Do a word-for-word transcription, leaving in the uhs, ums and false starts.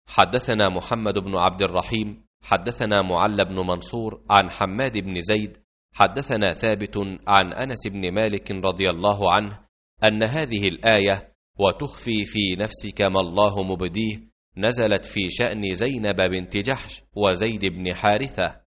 حدثنا محمد بن عبد الرحيم حدثنا معل بن منصور عن حماد بن زيد حدثنا ثابت عن أنس بن مالك رضي الله عنه أن هذه الآية وتخفي في نفسك ما الله مبديه نزلت في شأن زينب بنت جحش وزيد بن حارثة.